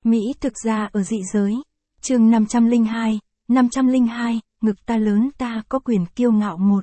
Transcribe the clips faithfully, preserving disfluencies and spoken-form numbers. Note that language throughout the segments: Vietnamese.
Mỹ thực ra ở dị giới. Chương năm trăm lẻ hai, năm trăm lẻ hai, ngực ta lớn ta có quyền kiêu ngạo một.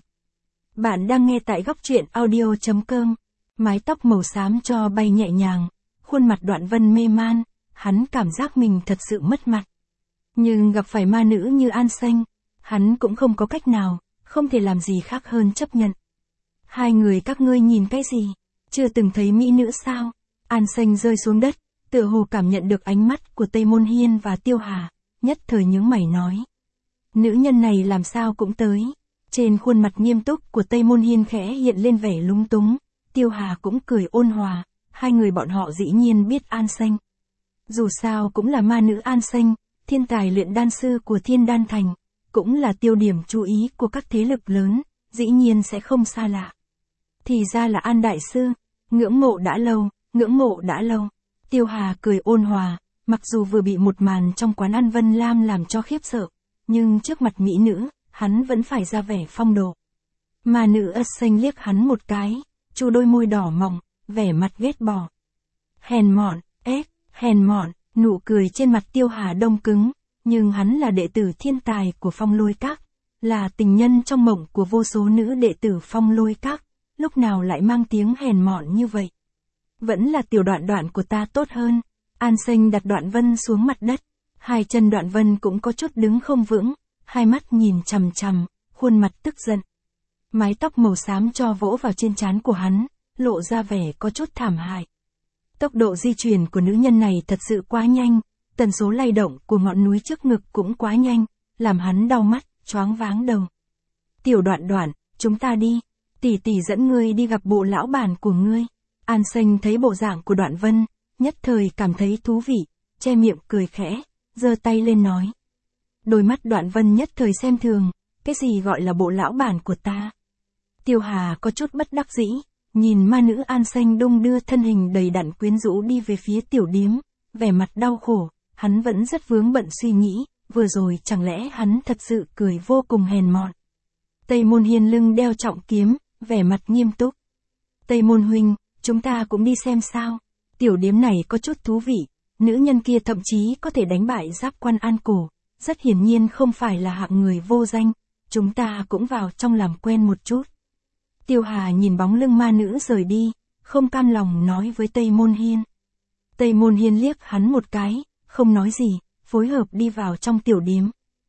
Bạn đang nghe tại góc truyện audio chấm com. Mái tóc màu xám cho bay nhẹ nhàng, khuôn mặt Đoạn Vân mê man, hắn cảm giác mình thật sự mất mặt. Nhưng gặp phải ma nữ như An Xanh, hắn cũng không có cách nào, không thể làm gì khác hơn chấp nhận. Hai người các ngươi nhìn cái gì? Chưa từng thấy mỹ nữ sao? An Xanh rơi xuống đất, tựa hồ cảm nhận được ánh mắt của Tây Môn Hiên và Tiêu Hà, nhất thời nhướng mày nói. Nữ nhân này làm sao cũng tới. Trên khuôn mặt nghiêm túc của Tây Môn Hiên khẽ hiện lên vẻ lúng túng, Tiêu Hà cũng cười ôn hòa, hai người bọn họ dĩ nhiên biết An Xanh. Dù sao cũng là ma nữ An Xanh, thiên tài luyện đan sư của Thiên Đan Thành, cũng là tiêu điểm chú ý của các thế lực lớn, dĩ nhiên sẽ không xa lạ. Thì ra là An Đại Sư, ngưỡng mộ đã lâu, ngưỡng mộ đã lâu. Tiêu Hà cười ôn hòa, mặc dù vừa bị một màn trong quán ăn Vân Lam làm cho khiếp sợ, nhưng trước mặt mỹ nữ, hắn vẫn phải ra vẻ phong độ. Ma nữ Ất Xanh liếc hắn một cái, chu đôi môi đỏ mọng, vẻ mặt ghét bỏ. Hèn mọn, ếch, hèn mọn, nụ cười trên mặt Tiêu Hà đông cứng, nhưng hắn là đệ tử thiên tài của Phong Lôi Các, là tình nhân trong mộng của vô số nữ đệ tử Phong Lôi Các, lúc nào lại mang tiếng hèn mọn như vậy. Vẫn là tiểu Đoạn Đoạn của ta tốt hơn. An Xanh đặt Đoạn Vân xuống mặt đất, hai chân Đoạn Vân cũng có chút đứng không vững, hai mắt nhìn chằm chằm, khuôn mặt tức giận. Mái tóc màu xám cho vỗ vào trên trán của hắn, lộ ra vẻ có chút thảm hại. Tốc độ di chuyển của nữ nhân này thật sự quá nhanh, tần số lay động của ngọn núi trước ngực cũng quá nhanh, làm hắn đau mắt, choáng váng đầu. Tiểu Đoạn Đoạn, chúng ta đi, tỷ tỷ dẫn ngươi đi gặp bộ lão bản của ngươi. An Xanh thấy bộ dạng của Đoạn Vân, nhất thời cảm thấy thú vị, che miệng cười khẽ, giơ tay lên nói. Đôi mắt Đoạn Vân nhất thời xem thường, cái gì gọi là bộ lão bản của ta? Tiêu Hà có chút bất đắc dĩ, nhìn ma nữ An Xanh đung đưa thân hình đầy đặn quyến rũ đi về phía tiểu điếm, vẻ mặt đau khổ, hắn vẫn rất vướng bận suy nghĩ, vừa rồi chẳng lẽ hắn thật sự cười vô cùng hèn mọn. Tây Môn Hiên lưng đeo trọng kiếm, vẻ mặt nghiêm túc. Tây Môn huynh, chúng ta cũng đi xem sao. Tiểu điếm này có chút thú vị, nữ nhân kia thậm chí có thể đánh bại Giáp Quan An Cổ, rất hiển nhiên không phải là hạng người vô danh, chúng ta cũng vào trong làm quen một chút. Tiêu Hà nhìn bóng lưng ma nữ rời đi, không cam lòng nói với Tây Môn Hiên. Tây Môn Hiên liếc hắn một cái, không nói gì, phối hợp đi vào trong tiểu điếm.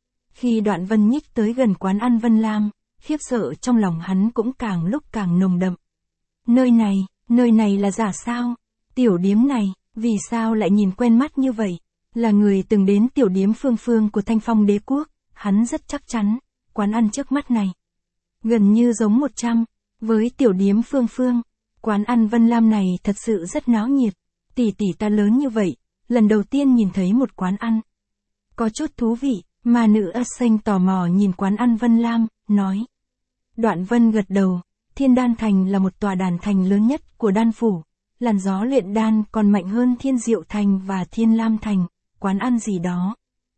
Khi Đoạn Vân nhích tới gần quán ăn Vân Lam, khiếp sợ trong lòng hắn cũng càng lúc càng nồng đậm. Nơi này, nơi này là giả sao? Tiểu điếm này, vì sao lại nhìn quen mắt như vậy? Là người từng đến tiểu điếm Phương Phương của Thanh Phong Đế Quốc, hắn rất chắc chắn, quán ăn trước mắt này gần như giống một trăm, với tiểu điếm Phương Phương, quán ăn Vân Lam này thật sự rất náo nhiệt. Tỷ tỷ ta lớn như vậy, lần đầu tiên nhìn thấy một quán ăn. Có chút thú vị, ma nữ Ất Xanh tò mò nhìn quán ăn Vân Lam, nói. Đoạn Vân gật đầu, Thiên Đan Thành là một tòa đàn thành lớn nhất của đan phủ, làn gió luyện đan còn mạnh hơn Thiên Diệu Thành và Thiên Lam Thành, quán ăn gì đó.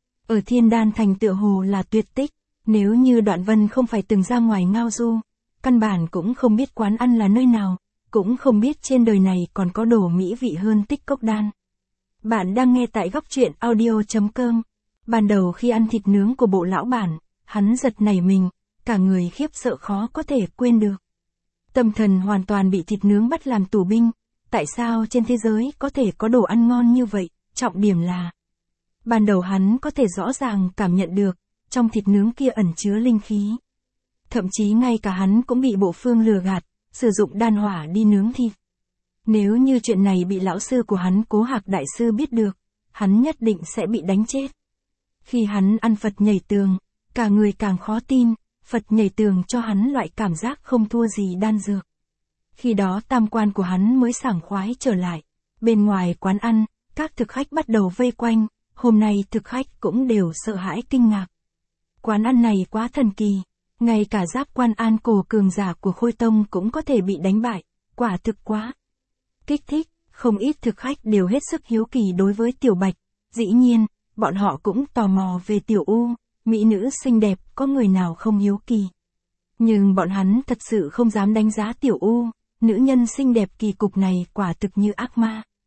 Ở Thiên Đan Thành tựa hồ là tuyệt tích, nếu như Đoạn Vân không phải từng ra ngoài ngao du, căn bản cũng không biết quán ăn là nơi nào, cũng không biết trên đời này còn có đồ mỹ vị hơn Tích Cốc Đan. Bạn đang nghe tại góc truyện audio chấm com. Ban đầu khi ăn thịt nướng của bộ lão bản, hắn giật nảy mình, cả người khiếp sợ khó có thể quên được. Tâm thần hoàn toàn bị thịt nướng bắt làm tù binh, tại sao trên thế giới có thể có đồ ăn ngon như vậy, trọng điểm là. Ban đầu hắn có thể rõ ràng cảm nhận được, trong thịt nướng kia ẩn chứa linh khí. Thậm chí ngay cả hắn cũng bị bộ phương lừa gạt, sử dụng đan hỏa đi nướng thịt. Nếu như chuyện này bị lão sư của hắn Cố Hạc Đại Sư biết được, hắn nhất định sẽ bị đánh chết. Khi hắn ăn Phật nhảy tường, cả người càng khó tin, Phật nhảy tường cho hắn loại cảm giác không thua gì đan dược. Khi đó tam quan của hắn mới sảng khoái trở lại. Bên ngoài quán ăn, các thực khách bắt đầu vây quanh, hôm nay thực khách cũng đều sợ hãi kinh ngạc. Quán ăn này quá thần kỳ, ngay cả Giáp Quan An Cổ cường giả của Khôi Tông cũng có thể bị đánh bại, quả thực quá kích thích, không ít thực khách đều hết sức hiếu kỳ đối với Tiểu Bạch, dĩ nhiên, bọn họ cũng tò mò về Tiểu U, mỹ nữ xinh đẹp, có người nào không hiếu kỳ. Nhưng bọn hắn thật sự không dám đánh giá Tiểu U, nữ nhân xinh đẹp kỳ cục này quả thực như ác ma.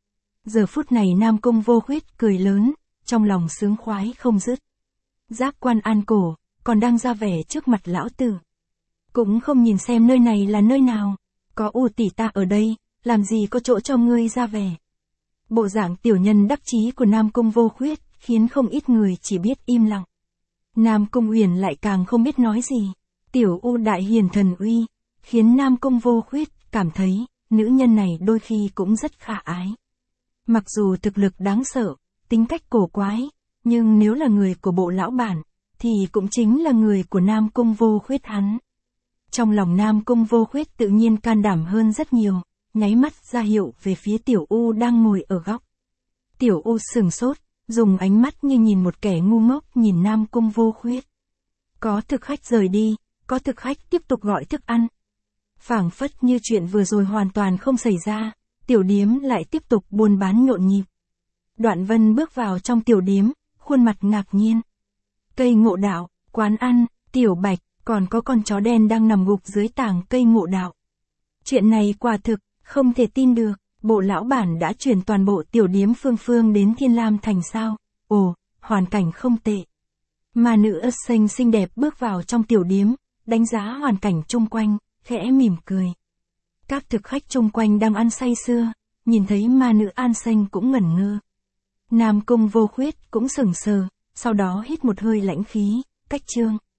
Giờ phút này Nam Cung Vô Khuyết cười lớn, trong lòng sướng khoái không dứt. Giác quan an cổ, còn đang ra vẻ trước mặt lão tử. Cũng không nhìn xem nơi này là nơi nào, có U tỷ ta ở đây, làm gì có chỗ cho ngươi ra vẻ. Bộ dạng tiểu nhân đắc chí của Nam Cung Vô Khuyết, khiến không ít người chỉ biết im lặng. Nam Cung Uyển lại càng không biết nói gì. Tiểu U đại hiền thần uy, khiến Nam Cung Vô Khuyết cảm thấy, nữ nhân này đôi khi cũng rất khả ái. Mặc dù thực lực đáng sợ, tính cách cổ quái, nhưng nếu là người của bộ lão bản, thì cũng chính là người của Nam Cung Vô Khuyết hắn. Trong lòng Nam Cung Vô Khuyết tự nhiên can đảm hơn rất nhiều, nháy mắt ra hiệu về phía Tiểu U đang ngồi ở góc. Tiểu U sừng sốt, dùng ánh mắt như nhìn một kẻ ngu ngốc nhìn Nam Cung Vô Khuyết. Có thực khách rời đi, có thực khách tiếp tục gọi thức ăn. Phảng phất như chuyện vừa rồi hoàn toàn không xảy ra, tiểu điếm lại tiếp tục buôn bán nhộn nhịp. Đoạn Vân bước vào trong tiểu điếm, khuôn mặt ngạc nhiên. Cây ngộ đạo, quán ăn, tiểu bạch, còn có con chó đen đang nằm gục dưới tảng cây ngộ đạo. Chuyện này quả thực, không thể tin được, bộ lão bản đã chuyển toàn bộ tiểu điếm Phương Phương đến Thiên Lam Thành sao? Ồ, hoàn cảnh không tệ. Mà nữ ất xanh xinh đẹp bước vào trong tiểu điếm, đánh giá hoàn cảnh chung quanh, khẽ mỉm cười. Các thực khách chung quanh đang ăn say sưa, nhìn thấy ma nữ An Xanh cũng ngẩn ngơ. Nam Cung Vô Khuyết cũng sững sờ, sau đó hít một hơi lãnh khí, cách trương.